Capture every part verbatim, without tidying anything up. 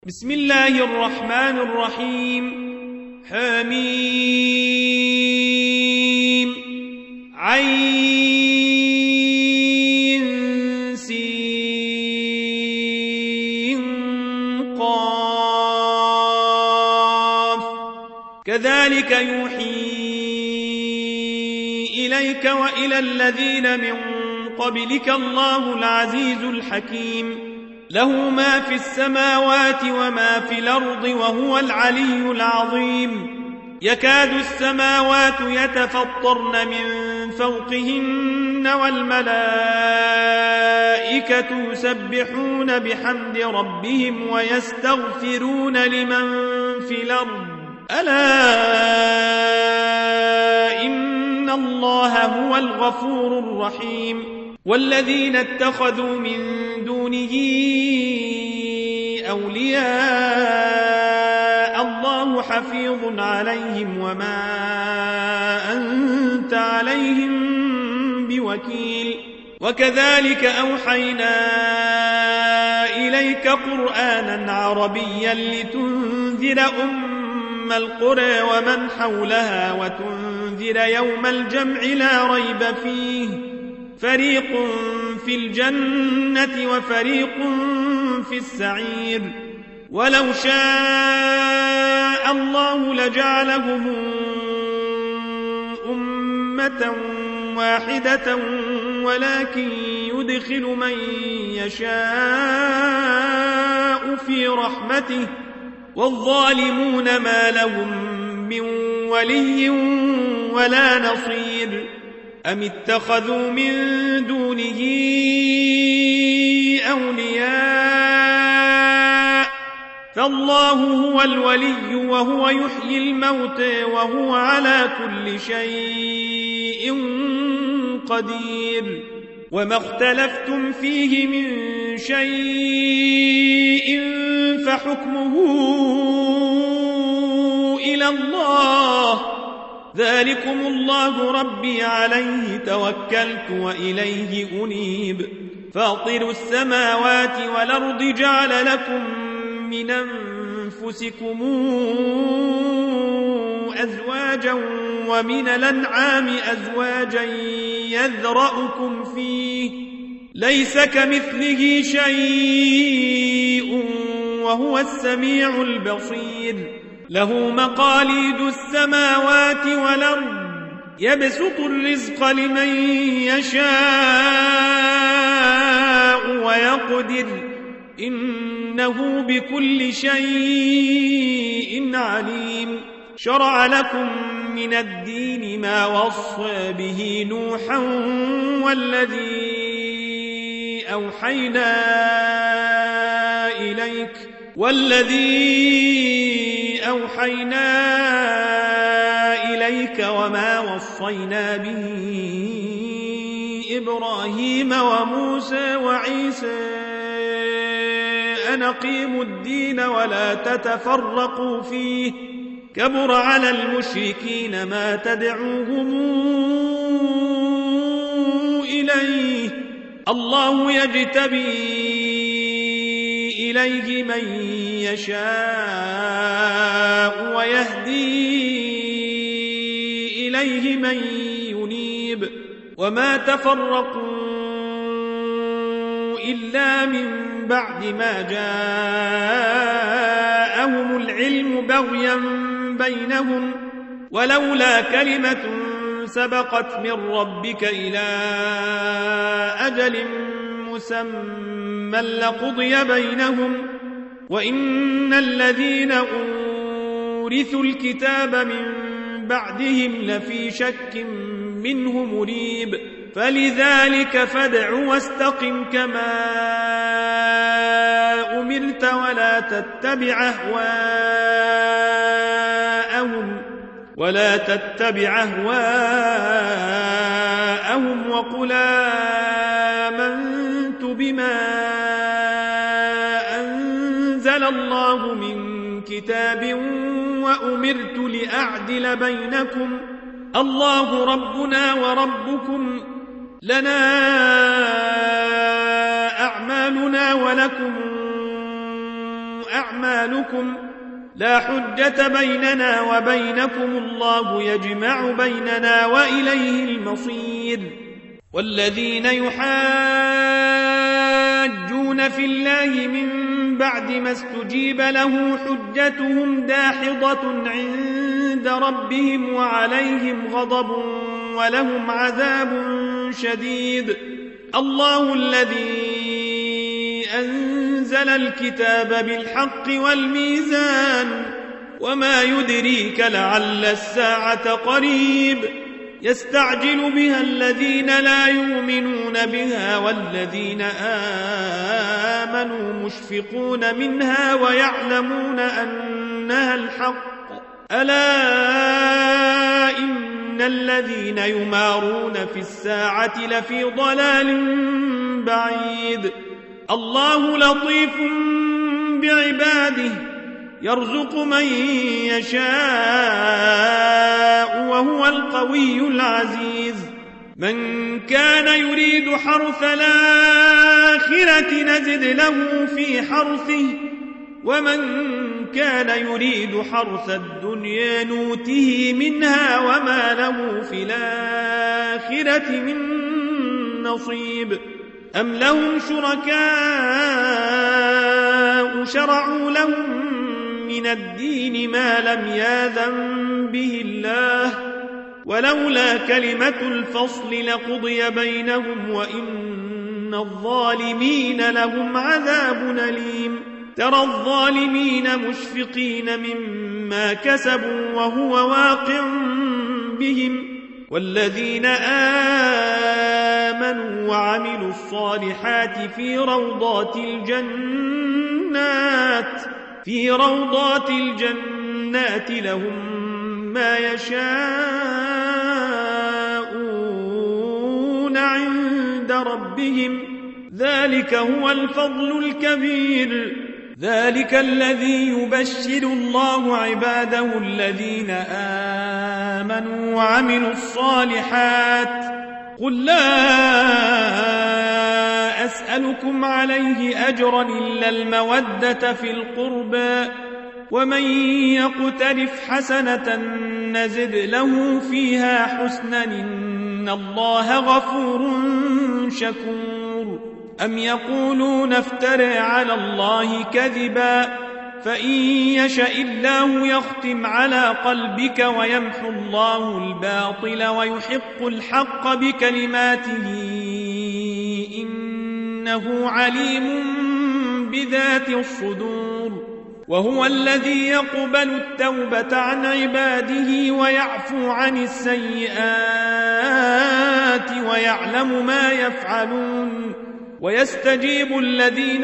بسم الله الرحمن الرحيم. حميم عين سين قاف كذلك يوحي إليك وإلى الذين من قبلك الله العزيز الحكيم له ما في السماوات وما في الأرض وهو العلي العظيم. يكاد السماوات يتفطرن من فوقهن والملائكة يسبحون بحمد ربهم ويستغفرون لمن في الأرض ألا إن الله هو الغفور الرحيم. والذين اتخذوا من دونه أولياء الله حفيظ عليهم وما أنت عليهم بوكيل. وكذلك أوحينا إليك قرآنا عربيا لتنذر أم القرى ومن حولها وتنذر يوم الجمع لا ريب فيه فريق في الجنة وفريق في السعير. ولو شاء الله لجعلهم أمة واحدة ولكن يدخل من يشاء في رحمته والظالمون ما لهم من ولي ولا نصير. أم اتخذوا من دونه أولياء فالله هو الولي وهو يحيي الموتى وهو على كل شيء قدير. وما اختلفتم فيه من شيء فحكمه إلى الله ذلكم الله ربي عليه توكلت وإليه أنيب. فاطر السماوات والأرض جعل لكم من أنفسكم أزواجا ومن الأنعام أزواجا يذرأكم فيه ليس كمثله شيء وهو السميع البصير. له مقاليد السماوات والأرض يبسط الرزق لمن يشاء ويقدر إنه بكل شيء عليم. شرع لكم من الدين ما وصى به نوحا والذي أوحينا إليك والذي أوحينا إليك وما وصينا به إبراهيم وموسى وعيسى أن أقيموا الدين ولا تتفرقوا فيه كبر على المشركين ما تدعوهم إليه الله يجتبي إليه من يشاء ويهدي إليه من ينيب. وما تفرقوا إلا من بعد ما جاءهم العلم بغيا بينهم ولولا كلمة سبقت من ربك إلى أجل مسمى لقضي بينهم وإن الذين أورثوا الكتاب من بعدهم لفي شك منه مريب. فلذلك فادع واستقم كما أمرت ولا تتبع أهواءهم ولا تتبع أهواءهم وقل آمنت بما أنزل الله من كتاب وأمرت لأعدل بينكم الله ربنا وربكم لنا أعمالنا ولكم أعمالكم لا حجة بيننا وبينكم الله يجمع بيننا وإليه المصير والذين يحاجون في الله من بعد ما استجيب له حجتهم داحضة عند ربهم وعليهم غضب ولهم عذاب شديد الله الذي أنزل الكتاب بالحق والميزان وما يدريك لعل الساعة قريب يستعجل بها الذين لا يؤمنون بها والذين آمنوا مشفقون منها ويعلمون أنها الحق ألا إن الذين يمارون في الساعة لفي ضلال بعيد الله لطيف بعباده يرزق من يشاء وهو القوي العزيز من كان يريد حرث الآخرة نزد له في حرثه ومن كان يريد حرث الدنيا نوته منها وما له في الآخرة من نصيب أم لهم شركاء شرعوا لهم من الدين ما لم ياذن به الله ولولا كلمة الفصل لقضي بينهم وإن الظالمين لهم عذاب أليم ترى الظالمين مشفقين مما كسبوا وهو واقع بهم والذين آمنوا وعملوا الصالحات في روضات الجنات في روضات الجنات لهم ما يشاءون عند ربهم ذلك هو الفضل الكبير ذلك الذي يبشر الله عباده الذين آمنوا وعملوا الصالحات قل لا أسألكم عليه أجرا إلا المودة في القربى ومن يقترف حسنة نزد له فيها حسنا إن الله غفور شكور أم يقولون افترى على الله كذبا فإن يشاء الله يختم على قلبك ويمحو الله الباطل ويحق الحق بكلماته إنه عليم بذات الصدور وهو الذي يقبل التوبة عن عباده ويعفو عن السيئات ويعلم ما يفعلون ويستجيب الذين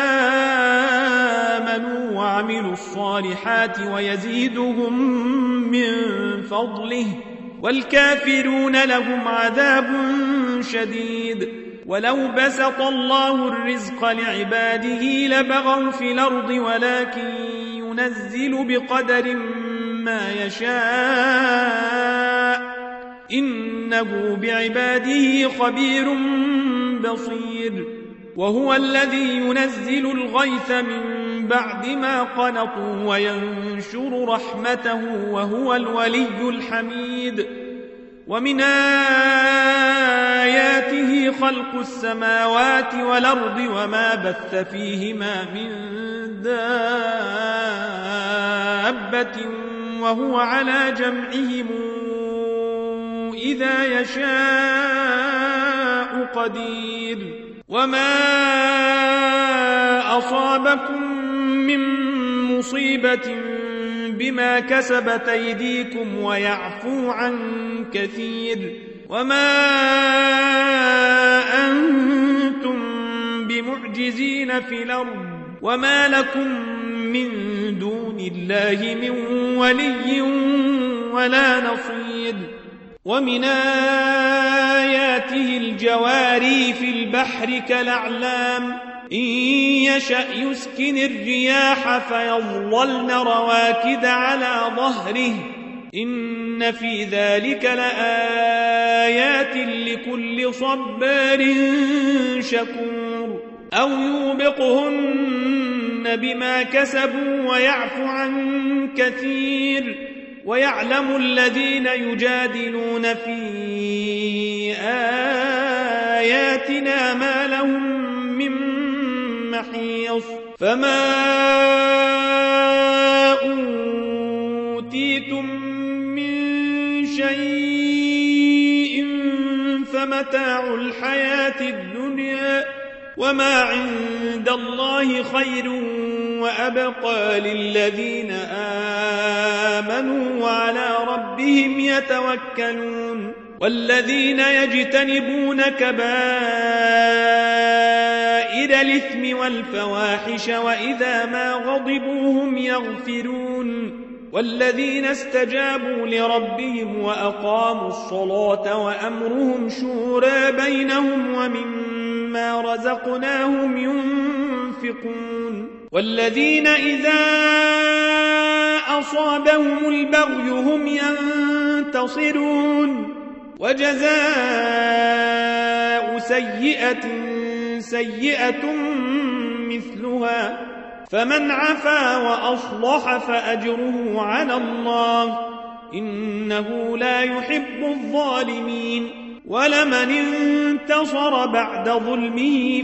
آمنوا وعملوا الصالحات ويزيدهم من فضله والكافرون لهم عذاب شديد ولو بسط الله الرزق لعباده لبغوا في الأرض ولكن ينزل بقدر ما يشاء إنه بعباده خبير بصير وهو الذي ينزل الغيث من بعد ما قنطوا وينشر رحمته وهو الولي الحميد ومن آياته خلق السماوات والأرض وما بث فيهما من دابة وهو على جمعهم إذا يشاء قدير وما أصابكم من مصيبة بما كسبت أيديكم ويعفو عن كثير وما أنتم بمعجزين في الأرض وما لكم من دون الله من ولي ولا نصير ومن آياته الجواري في البحر كالأعلام إن يشأ يسكن الرياح فيظللن رواكد على ظهره إن في ذلك لآيات لكل صبار شكور أو يوبقهن بما كسبوا ويعفو عن كثير ويعلم الذين يجادلون في آياتنا ما لهم من محيص فما أوتيتم من شيء فمتاع الحياة الدنيا وما عند الله خير وأبقى للذين آمنوا وعلى ربهم يتوكلون والذين يجتنبون كبائر الإثم والفواحش وإذا ما غضبوا هم يغفرون والذين استجابوا لربهم وأقاموا الصلاة وأمرهم شورى بينهم ومما رزقناهم ينفقون والذين إذا أصابهم البغي هم ينتصرون وجزاء سيئة سيئة مثلها فمن عفا وأصلح فأجره على الله إنه لا يحب الظالمين ولمن انتصر بعد ظلمه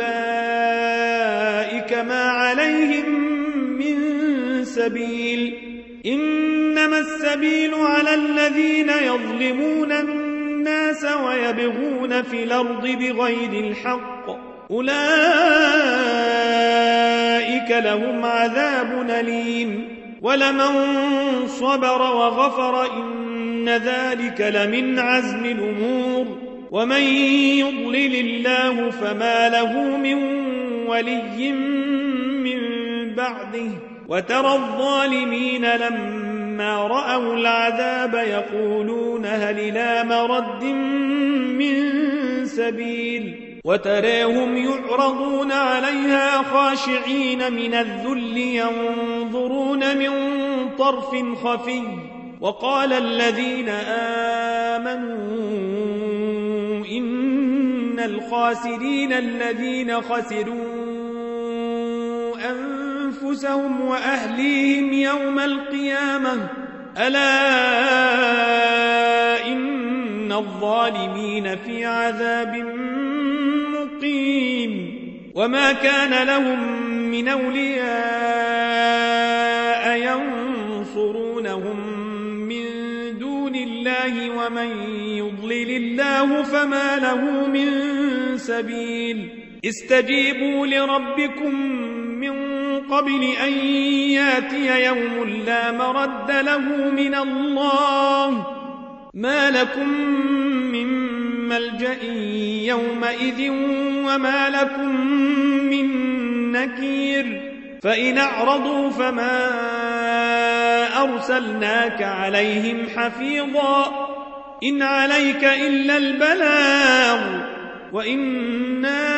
فأولئك ما عليهم من سبيل إنما السبيل على الذين يظلمون الناس ويبغون في الأرض بغير الحق أولئك لهم عذاب أليم ولمن صبر وغفر إن ذلك لمن عزم الأمور ومن يضلل الله فما له من ولي من بعده وترى الظالمين لما رأوا العذاب يقولون هل إلى مرد من سبيل وتراهم يعرضون عليها خاشعين من الذل ينظرون من طرف خفي وقال الذين آمنوا إن الخاسرين الذين خسروا أنفسهم وأهليهم يوم القيامة ألا إن الظالمين في عذاب مقيم وما كان لهم من أولياء ينصرونهم من دون الله ومن يضلل الله فما له من سبيل استجيبوا لربكم من قبل أن ياتي يوم لا مرد له من الله ما لكم من ملجأ يومئذ وما لكم من نكير فإن أعرضوا فما أرسلناك عليهم حفيظا إن عليك إلا البلاغ وإنا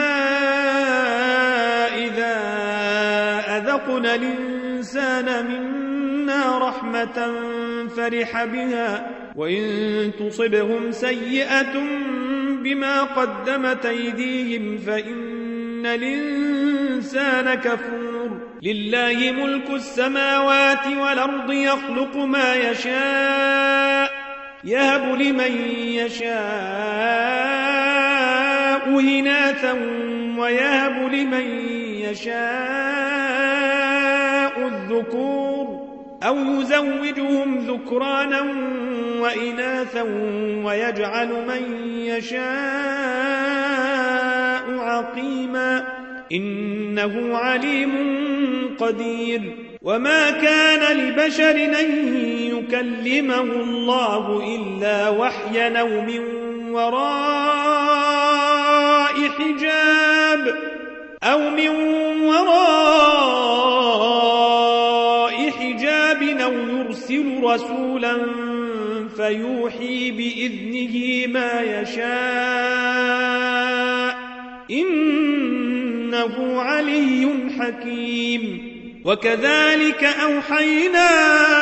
إذا أذقنا الإنسان منا رحمة فرح بها وإن تصبهم سيئة بما قدمت أيديهم فإن الإنسان كفور لله ملك السماوات والأرض يخلق ما يشاء يهب لمن يشاء إناثا ويهب لمن يشاء الذكور أو يزوجهم ذكرانا وإناثا ويجعل من يشاء عقيما إنه عليم قدير وما كان لبشر أن يكلمه الله إلا وحيا أو من وراء حجاب أو من وراء حجاب أو يرسل رسولا فيوحي بإذنه ما يشاء إنه علي حكيم وكذلك أوحينا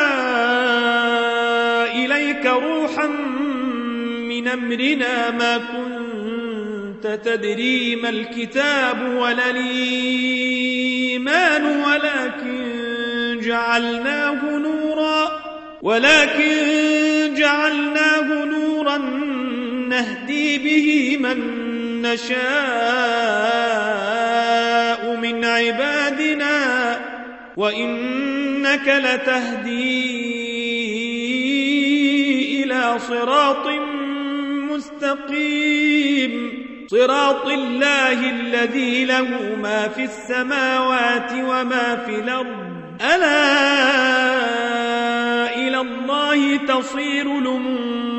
إليك روحا من أمرنا ما كنت تدري ما الكتاب ولا الإيمان الإيمان ولكن جعلناه نورا ولكن جعلناه نورا نهدي به من نشاء من عبادنا وإنك لتهدي إلى صراط مستقيم صراط الله الذي له ما في السماوات وما في الأرض ألا إلى الله تصير الأمور